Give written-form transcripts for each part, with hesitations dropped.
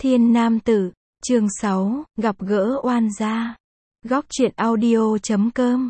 Thiên Nam Tử, chương 6, gặp gỡ oan gia. Góc truyện audio.com.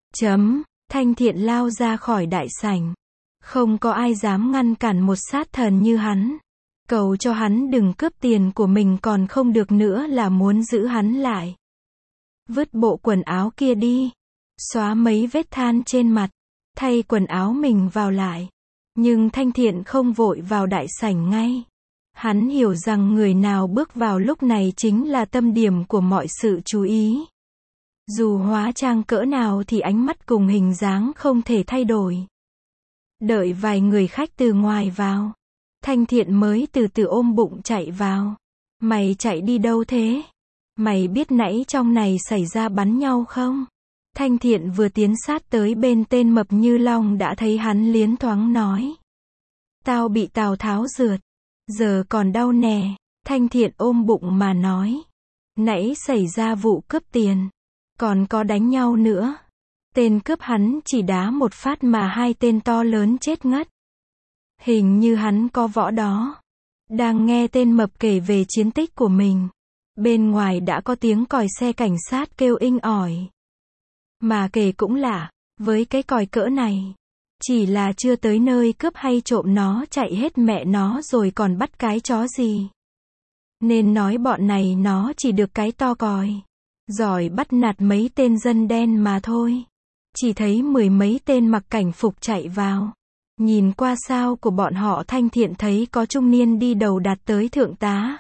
Thanh Thiện lao ra khỏi đại sảnh. Không có ai dám ngăn cản một sát thần như hắn. Cầu cho hắn đừng cướp tiền của mình còn không được nữa là muốn giữ hắn lại. Vứt bộ quần áo kia đi. Xóa mấy vết than trên mặt. Thay quần áo mình vào lại. Nhưng Thanh Thiện không vội vào đại sảnh ngay. Hắn hiểu rằng người nào bước vào lúc này chính là tâm điểm của mọi sự chú ý. Dù hóa trang cỡ nào thì ánh mắt cùng hình dáng không thể thay đổi. Đợi vài người khách từ ngoài vào. Thanh Thiện mới từ từ ôm bụng chạy vào. Mày chạy đi đâu thế? Mày biết nãy trong này xảy ra bắn nhau không? Thanh Thiện vừa tiến sát tới bên tên mập như long đã thấy hắn liến thoáng nói. Tao bị Tào Tháo rượt. Giờ còn đau nè. Thanh Thiện ôm bụng mà nói. Nãy xảy ra vụ cướp tiền. Còn có đánh nhau nữa. Tên cướp hắn chỉ đá một phát mà hai tên to lớn chết ngất. Hình như hắn có võ đó. Đang nghe tên mập kể về chiến tích của mình. Bên ngoài đã có tiếng còi xe cảnh sát kêu inh ỏi. Mà kể cũng lạ, với cái còi cỡ này. Chỉ là chưa tới nơi cướp hay trộm nó chạy hết mẹ nó rồi còn bắt cái chó gì. Nên nói bọn này nó chỉ được cái to còi. Giỏi bắt nạt mấy tên dân đen mà thôi. Chỉ thấy mười mấy tên mặc cảnh phục chạy vào. Nhìn qua sao của bọn họ Thanh Thiện thấy có trung niên đi đầu đạt tới thượng tá.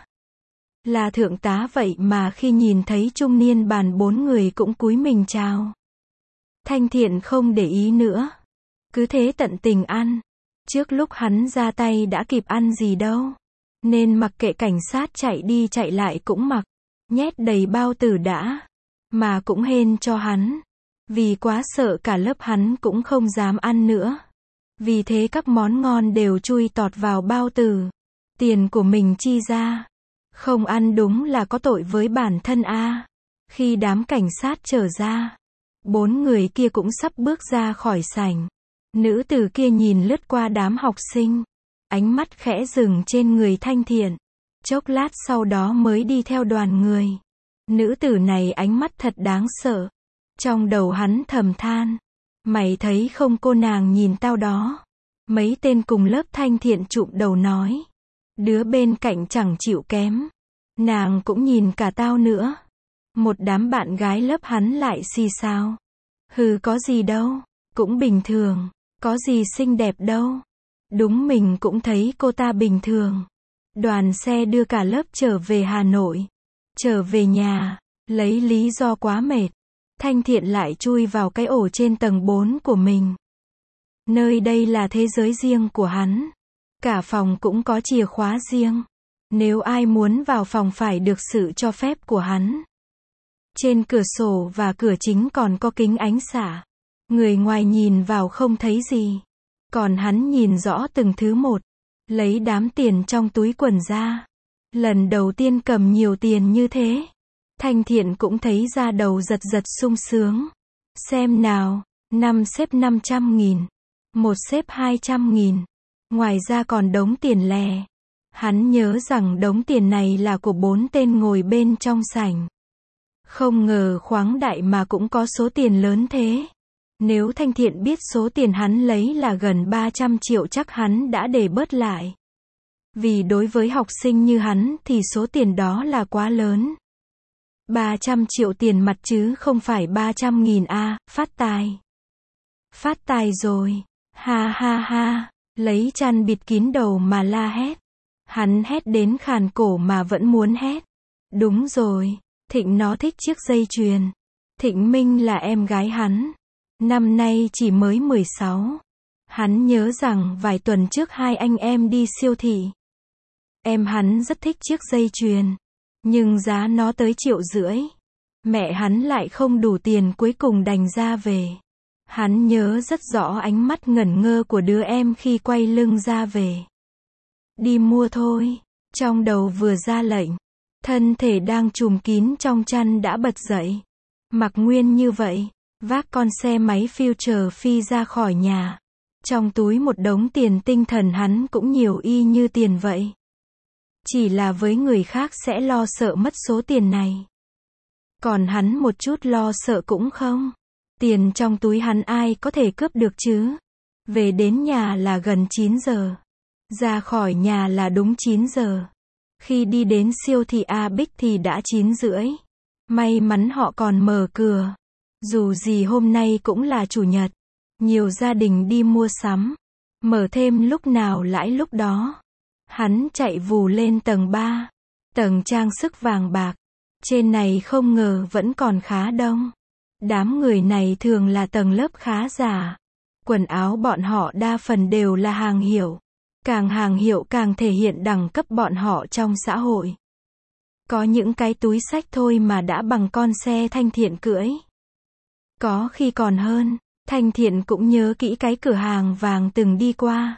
Là thượng tá vậy mà khi nhìn thấy trung niên bàn bốn người cũng cúi mình chào. Thanh Thiện không để ý nữa. Cứ thế tận tình ăn. Trước lúc hắn ra tay đã kịp ăn gì đâu. Nên mặc kệ cảnh sát chạy đi chạy lại cũng mặc. Nhét đầy bao tử đã. Mà cũng hên cho hắn. Vì quá sợ cả lớp hắn cũng không dám ăn nữa. Vì thế các món ngon đều chui tọt vào bao tử. Tiền của mình chi ra. Không ăn đúng là có tội với bản thân a. Khi đám cảnh sát trở ra. Bốn người kia cũng sắp bước ra khỏi sảnh. Nữ tử kia nhìn lướt qua đám học sinh. Ánh mắt khẽ dừng trên người Thanh Thiện. Chốc lát sau đó mới đi theo đoàn người. Nữ tử này ánh mắt thật đáng sợ. Trong đầu hắn thầm than. Mày thấy không cô nàng nhìn tao đó. Mấy tên cùng lớp Thanh Thiện chụm đầu nói. Đứa bên cạnh chẳng chịu kém. Nàng cũng nhìn cả tao nữa. Một đám bạn gái lớp hắn lại xì xào. Hừ có gì đâu. Cũng bình thường. Có gì xinh đẹp đâu. Đúng mình cũng thấy cô ta bình thường. Đoàn xe đưa cả lớp trở về Hà Nội. Trở về nhà. Lấy lý do quá mệt. Thanh Thiện lại chui vào cái ổ trên tầng 4 của mình. Nơi đây là thế giới riêng của hắn. Cả phòng cũng có chìa khóa riêng. Nếu ai muốn vào phòng phải được sự cho phép của hắn. Trên cửa sổ và cửa chính còn có kính ánh xạ. Người ngoài nhìn vào không thấy gì. Còn hắn nhìn rõ từng thứ một. Lấy đám tiền trong túi quần ra. Lần đầu tiên cầm nhiều tiền như thế. Thanh Thiện cũng thấy da đầu giật giật sung sướng. Xem nào, 5 xếp 500.000. Một xếp 200.000. Ngoài ra còn đống tiền lẻ. Hắn nhớ rằng đống tiền này là của 4 tên ngồi bên trong sảnh. Không ngờ khoáng đại mà cũng có số tiền lớn thế. Nếu Thanh Thiện biết số tiền hắn lấy là gần 300 triệu chắc hắn đã để bớt lại. Vì đối với học sinh như hắn thì số tiền đó là quá lớn. 300 triệu tiền mặt chứ không phải 300.000 a, phát tài. Phát tài rồi. Ha ha ha, lấy chăn bịt kín đầu mà la hét. Hắn hét đến khàn cổ mà vẫn muốn hét. Đúng rồi, Thịnh nó thích chiếc dây chuyền. Thịnh Minh là em gái hắn. Năm nay chỉ mới 16. Hắn nhớ rằng vài tuần trước hai anh em đi siêu thị. Em hắn rất thích chiếc dây chuyền. Nhưng giá nó tới 1,5 triệu. Mẹ hắn lại không đủ tiền cuối cùng đành ra về. Hắn nhớ rất rõ ánh mắt ngẩn ngơ của đứa em khi quay lưng ra về. Đi mua thôi. Trong đầu vừa ra lệnh. Thân thể đang trùm kín trong chăn đã bật dậy. Mặc nguyên như vậy. Vác con xe máy Future phi ra khỏi nhà. Trong túi một đống tiền tinh thần hắn cũng nhiều y như tiền vậy. Chỉ là với người khác sẽ lo sợ mất số tiền này. Còn hắn một chút lo sợ cũng không. Tiền trong túi hắn ai có thể cướp được chứ. Về đến nhà là gần 9 giờ. Ra khỏi nhà là đúng 9 giờ. Khi đi đến siêu thị A Bích thì đã 9 rưỡi. May mắn họ còn mở cửa. Dù gì hôm nay cũng là chủ nhật. Nhiều gia đình đi mua sắm. Mở thêm lúc nào lãi lúc đó. Hắn chạy vù lên tầng 3. Tầng trang sức vàng bạc. Trên này không ngờ vẫn còn khá đông. Đám người này thường là tầng lớp khá giả. Quần áo bọn họ đa phần đều là hàng hiệu. Càng hàng hiệu càng thể hiện đẳng cấp bọn họ trong xã hội. Có những cái túi xách thôi mà đã bằng con xe Thanh Thiện cưỡi. Có khi còn hơn. Thanh Thiện cũng nhớ kỹ cái cửa hàng vàng từng đi qua.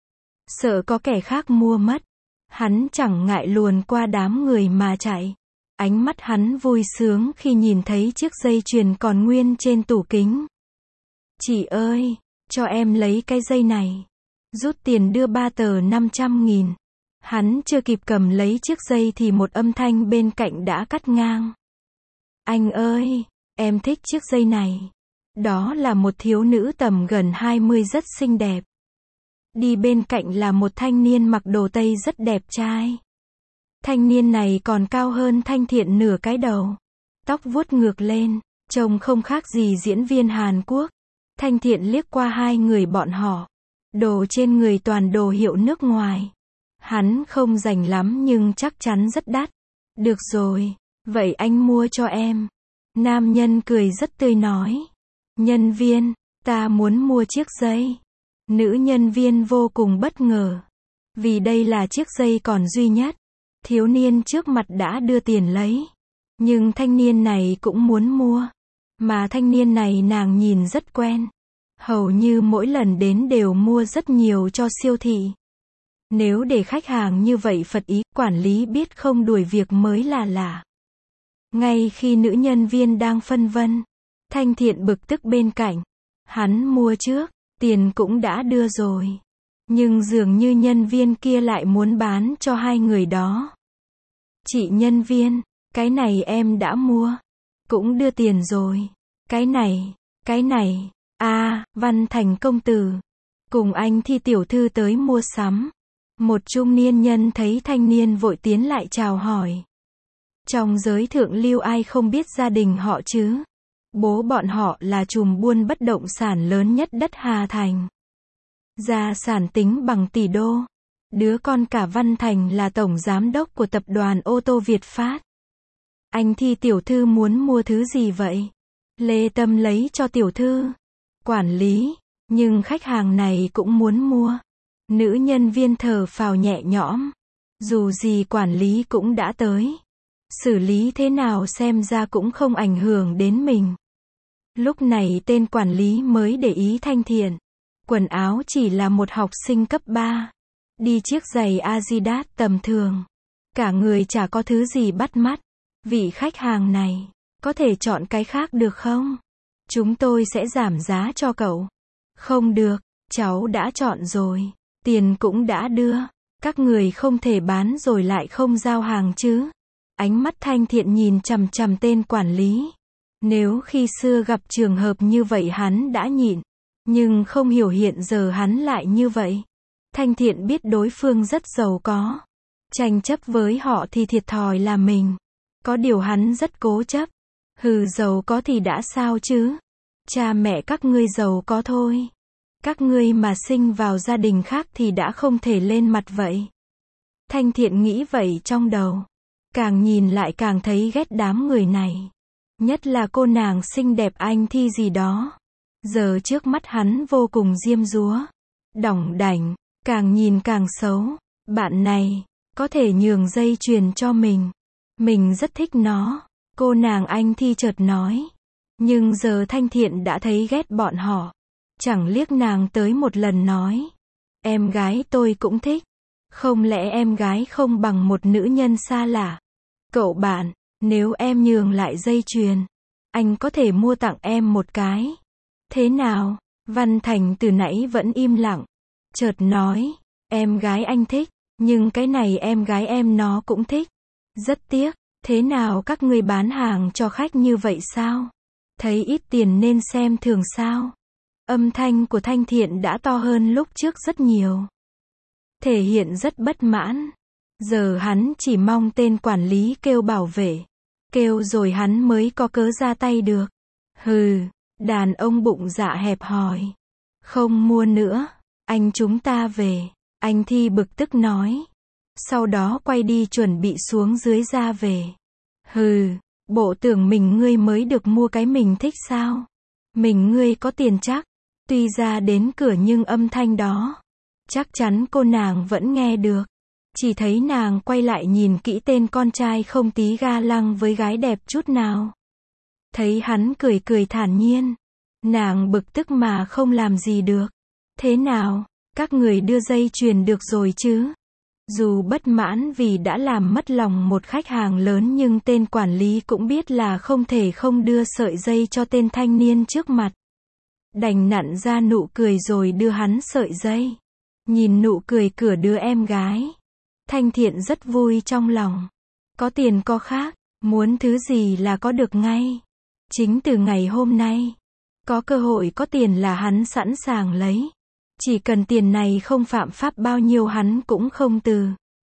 Sợ có kẻ khác mua mất. Hắn chẳng ngại luồn qua đám người mà chạy. Ánh mắt hắn vui sướng khi nhìn thấy chiếc dây chuyền còn nguyên trên tủ kính. Chị ơi, cho em lấy cái dây này. Rút tiền đưa 3 tờ 500.000. Hắn chưa kịp cầm lấy chiếc dây thì một âm thanh bên cạnh đã cắt ngang. Anh ơi, em thích chiếc dây này. Đó là một thiếu nữ tầm gần 20 rất xinh đẹp. Đi bên cạnh là một thanh niên mặc đồ Tây rất đẹp trai. Thanh niên này còn cao hơn Thanh Thiện nửa cái đầu. Tóc vuốt ngược lên, trông không khác gì diễn viên Hàn Quốc. Thanh Thiện liếc qua hai người bọn họ. Đồ trên người toàn đồ hiệu nước ngoài. Hắn không rành lắm nhưng chắc chắn rất đắt. Được rồi, vậy anh mua cho em. Nam nhân cười rất tươi nói. Nhân viên, ta muốn mua chiếc dây. Nữ nhân viên vô cùng bất ngờ. Vì đây là chiếc dây còn duy nhất. Thiếu niên trước mặt đã đưa tiền lấy. Nhưng thanh niên này cũng muốn mua. Mà thanh niên này nàng nhìn rất quen. Hầu như mỗi lần đến đều mua rất nhiều cho siêu thị. Nếu để khách hàng như vậy phật ý, quản lý biết không đuổi việc mới là lạ. Ngay khi nữ nhân viên đang phân vân, Thanh Thiện bực tức bên cạnh. Hắn mua trước, tiền cũng đã đưa rồi. Nhưng dường như nhân viên kia lại muốn bán cho hai người đó. Chị nhân viên, cái này em đã mua. Cũng đưa tiền rồi. Cái này. Văn Thành công tử. Cùng anh Thi tiểu thư tới mua sắm. Một trung niên nhân thấy thanh niên vội tiến lại chào hỏi. Trong giới thượng lưu ai không biết gia đình họ chứ? Bố bọn họ là trùm buôn bất động sản lớn nhất đất Hà Thành. Gia sản tính bằng tỷ đô. Đứa con cả Văn Thành là tổng giám đốc của tập đoàn ô tô Việt Phát. Anh Thi tiểu thư muốn mua thứ gì vậy? Lê Tâm lấy cho tiểu thư. Quản lý, nhưng khách hàng này cũng muốn mua. Nữ nhân viên thở phào nhẹ nhõm. Dù gì quản lý cũng đã tới. Xử lý thế nào xem ra cũng không ảnh hưởng đến mình. Lúc này tên quản lý mới để ý Thanh Thiện. Quần áo chỉ là một học sinh cấp 3. Đi chiếc giày Adidas tầm thường. Cả người chả có thứ gì bắt mắt. Vị khách hàng này, có thể chọn cái khác được không? Chúng tôi sẽ giảm giá cho cậu. Không được, cháu đã chọn rồi. Tiền cũng đã đưa. Các người không thể bán rồi lại không giao hàng chứ. Ánh mắt Thanh Thiện nhìn chằm chằm tên quản lý. Nếu khi xưa gặp trường hợp như vậy hắn đã nhịn. Nhưng không hiểu hiện giờ hắn lại như vậy. Thanh Thiện biết đối phương rất giàu có. Tranh chấp với họ thì thiệt thòi là mình. Có điều hắn rất cố chấp. Giàu có thì đã sao chứ? Cha mẹ các ngươi giàu có thôi. Các ngươi mà sinh vào gia đình khác thì đã không thể lên mặt vậy. Thanh Thiện nghĩ vậy trong đầu. Càng nhìn lại càng thấy ghét đám người này. Nhất là cô nàng xinh đẹp anh Thi gì đó. Giờ trước mắt hắn vô cùng diêm dúa. Đỏng đảnh, càng nhìn càng xấu. Bạn này, có thể nhường dây chuyền cho mình. Mình rất thích nó. Cô nàng anh Thi chợt nói. Nhưng giờ Thanh Thiện đã thấy ghét bọn họ. Chẳng liếc nàng tới một lần nói. Em gái tôi cũng thích. Không lẽ em gái không bằng một nữ nhân xa lạ? Cậu bạn, nếu em nhường lại dây chuyền, anh có thể mua tặng em một cái. Thế nào? Văn Thành từ nãy vẫn im lặng. Chợt nói, em gái anh thích, Nhưng cái này em gái em nó cũng thích. Rất tiếc, thế nào các ngươi bán hàng cho khách như vậy sao? Thấy ít tiền nên xem thường sao? Âm thanh của Thanh Thiện đã to hơn lúc trước rất nhiều. Thể hiện rất bất mãn. Giờ hắn chỉ mong tên quản lý kêu bảo vệ. Kêu rồi hắn mới có cớ ra tay được. Hừ, đàn ông bụng dạ hẹp hòi. Không mua nữa, anh chúng ta về. Anh Thi bực tức nói. Sau đó quay đi chuẩn bị xuống dưới ra về. Hừ, bộ tưởng mình ngươi mới được mua cái mình thích sao? Mình ngươi có tiền chắc. Tuy ra đến cửa nhưng âm thanh đó, chắc chắn cô nàng vẫn nghe được. Chỉ thấy nàng quay lại nhìn kỹ tên con trai không tí ga lăng với gái đẹp chút nào. Thấy hắn cười cười thản nhiên. Nàng bực tức mà không làm gì được. Thế nào, các người đưa dây chuyền được rồi chứ? Dù bất mãn vì đã làm mất lòng một khách hàng lớn nhưng tên quản lý cũng biết là không thể không đưa sợi dây cho tên thanh niên trước mặt. Đành nặn ra nụ cười rồi đưa hắn sợi dây. Nhìn nụ cười của đứa em gái, Thanh Thiện rất vui trong lòng. Có tiền có khác, muốn thứ gì là có được ngay. Chính từ ngày hôm nay, có cơ hội có tiền là hắn sẵn sàng lấy. Chỉ cần tiền này không phạm pháp bao nhiêu hắn cũng không từ.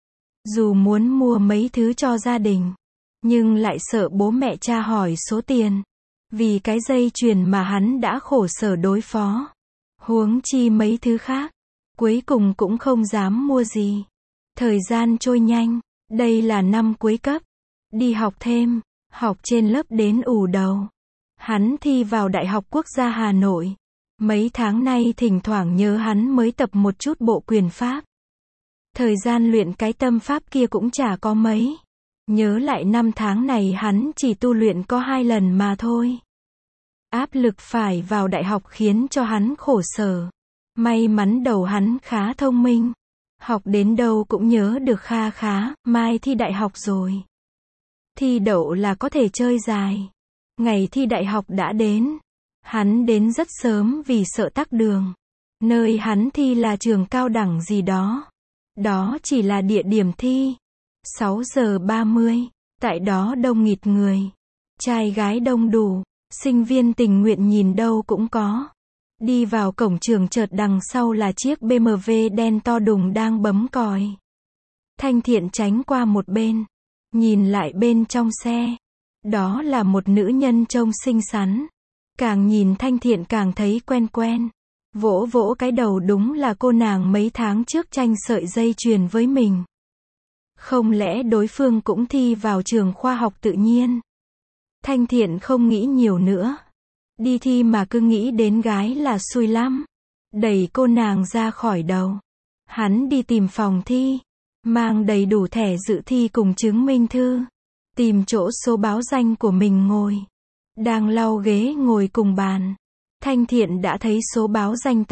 Dù muốn mua mấy thứ cho gia đình, nhưng lại sợ bố mẹ cha hỏi số tiền. Vì cái dây chuyền mà hắn đã khổ sở đối phó. Huống chi mấy thứ khác. Cuối cùng cũng không dám mua gì. Thời gian trôi nhanh. Đây là năm cuối cấp. Đi học thêm. Học trên lớp đến ù đầu. Hắn thi vào Đại học Quốc gia Hà Nội. Mấy tháng nay thỉnh thoảng nhớ hắn mới tập một chút bộ quyền pháp. Thời gian luyện cái tâm pháp kia cũng chả có mấy. Nhớ lại năm tháng này hắn chỉ tu luyện có 2 lần mà thôi. Áp lực phải vào đại học khiến cho hắn khổ sở. May mắn đầu hắn khá thông minh. Học đến đâu cũng nhớ được kha khá, mai thi đại học rồi. Thi đậu là có thể chơi dài. Ngày thi đại học đã đến. Hắn đến rất sớm vì sợ tắc đường. Nơi hắn thi là trường cao đẳng gì đó. Đó chỉ là địa điểm thi. 6 giờ 30. Tại đó đông nghịt người. Trai gái đông đủ. Sinh viên tình nguyện nhìn đâu cũng có. Đi vào cổng trường chợt đằng sau là chiếc BMW đen to đùng đang bấm còi. Thanh Thiện tránh qua một bên. Nhìn lại bên trong xe. Đó là một nữ nhân trông xinh xắn. Càng nhìn Thanh Thiện càng thấy quen quen. Vỗ vỗ cái đầu, đúng là cô nàng mấy tháng trước tranh sợi dây chuyền với mình. Không lẽ đối phương cũng thi vào trường khoa học tự nhiên? Thanh Thiện không nghĩ nhiều nữa. Đi thi mà cứ nghĩ đến gái là xui lắm. Đẩy cô nàng ra khỏi đầu. Hắn đi tìm phòng thi. Mang đầy đủ thẻ dự thi cùng chứng minh thư. Tìm chỗ số báo danh của mình ngồi. Đang lau ghế ngồi cùng bàn. Thanh Thiện đã thấy số báo danh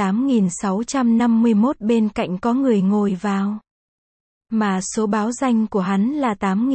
8651 bên cạnh có người ngồi vào. Mà số báo danh của hắn là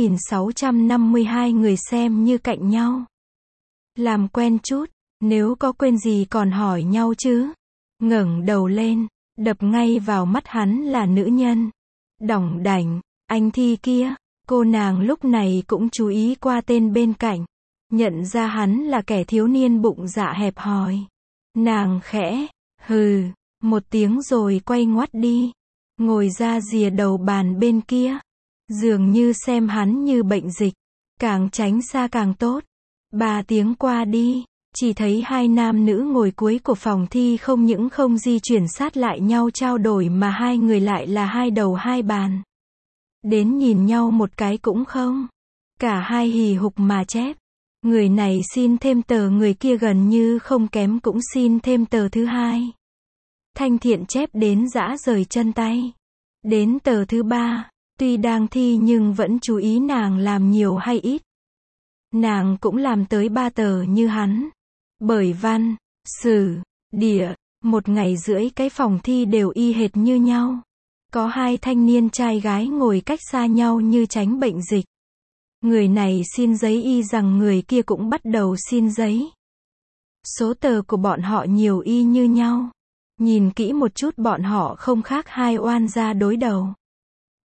8652, người xem như cạnh nhau. Làm quen chút, nếu có quên gì còn hỏi nhau chứ. Ngẩng đầu lên, đập ngay vào mắt hắn là nữ nhân. Đỏng đảnh, anh Thi kia. Cô nàng lúc này cũng chú ý qua tên bên cạnh. Nhận ra hắn là kẻ thiếu niên bụng dạ hẹp hòi. Nàng khẽ, hừ, một tiếng rồi quay ngoắt đi. Ngồi ra rìa đầu bàn bên kia. Dường như xem hắn như bệnh dịch. Càng tránh xa càng tốt. 3 tiếng qua đi. Chỉ thấy 2 nam nữ ngồi cuối của phòng thi không những không di chuyển sát lại nhau trao đổi mà 2 người lại là 2 đầu 2 bàn. Đến nhìn nhau một cái cũng không. Cả hai hì hục mà chép. Người này xin thêm tờ, người kia gần như không kém cũng xin thêm tờ thứ 2. Thanh Thiện chép đến rã rời chân tay. Đến tờ thứ 3, tuy đang thi nhưng vẫn chú ý nàng làm nhiều hay ít. Nàng cũng làm tới 3 tờ như hắn. Bởi văn, sử, địa, 1 ngày rưỡi cái phòng thi đều y hệt như nhau. Có 2 thanh niên trai gái ngồi cách xa nhau như tránh bệnh dịch. Người này xin giấy y rằng người kia cũng bắt đầu xin giấy. Số tờ của bọn họ nhiều y như nhau. Nhìn kỹ một chút bọn họ không khác 2 oan gia đối đầu.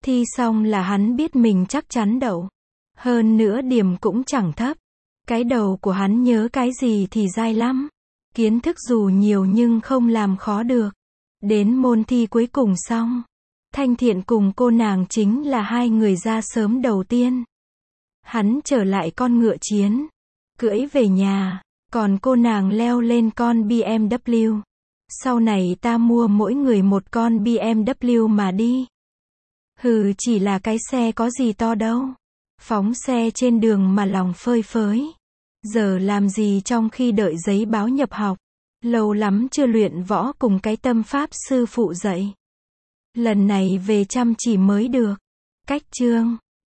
Thi xong là hắn biết mình chắc chắn đậu. Hơn nữa điểm cũng chẳng thấp. Cái đầu của hắn nhớ cái gì thì dai lắm. Kiến thức dù nhiều nhưng không làm khó được. Đến môn thi cuối cùng xong. Thanh Thiện cùng cô nàng chính là hai người ra sớm đầu tiên. Hắn trở lại con ngựa chiến. Cưỡi về nhà. Còn cô nàng leo lên con BMW. Sau này ta mua mỗi người một con BMW mà đi. Hừ, chỉ là cái xe có gì to đâu. Phóng xe trên đường mà lòng phơi phới. Giờ làm gì trong khi đợi giấy báo nhập học. Lâu lắm chưa luyện võ cùng cái tâm pháp sư phụ dạy. Lần này về chăm chỉ mới được. Cách chương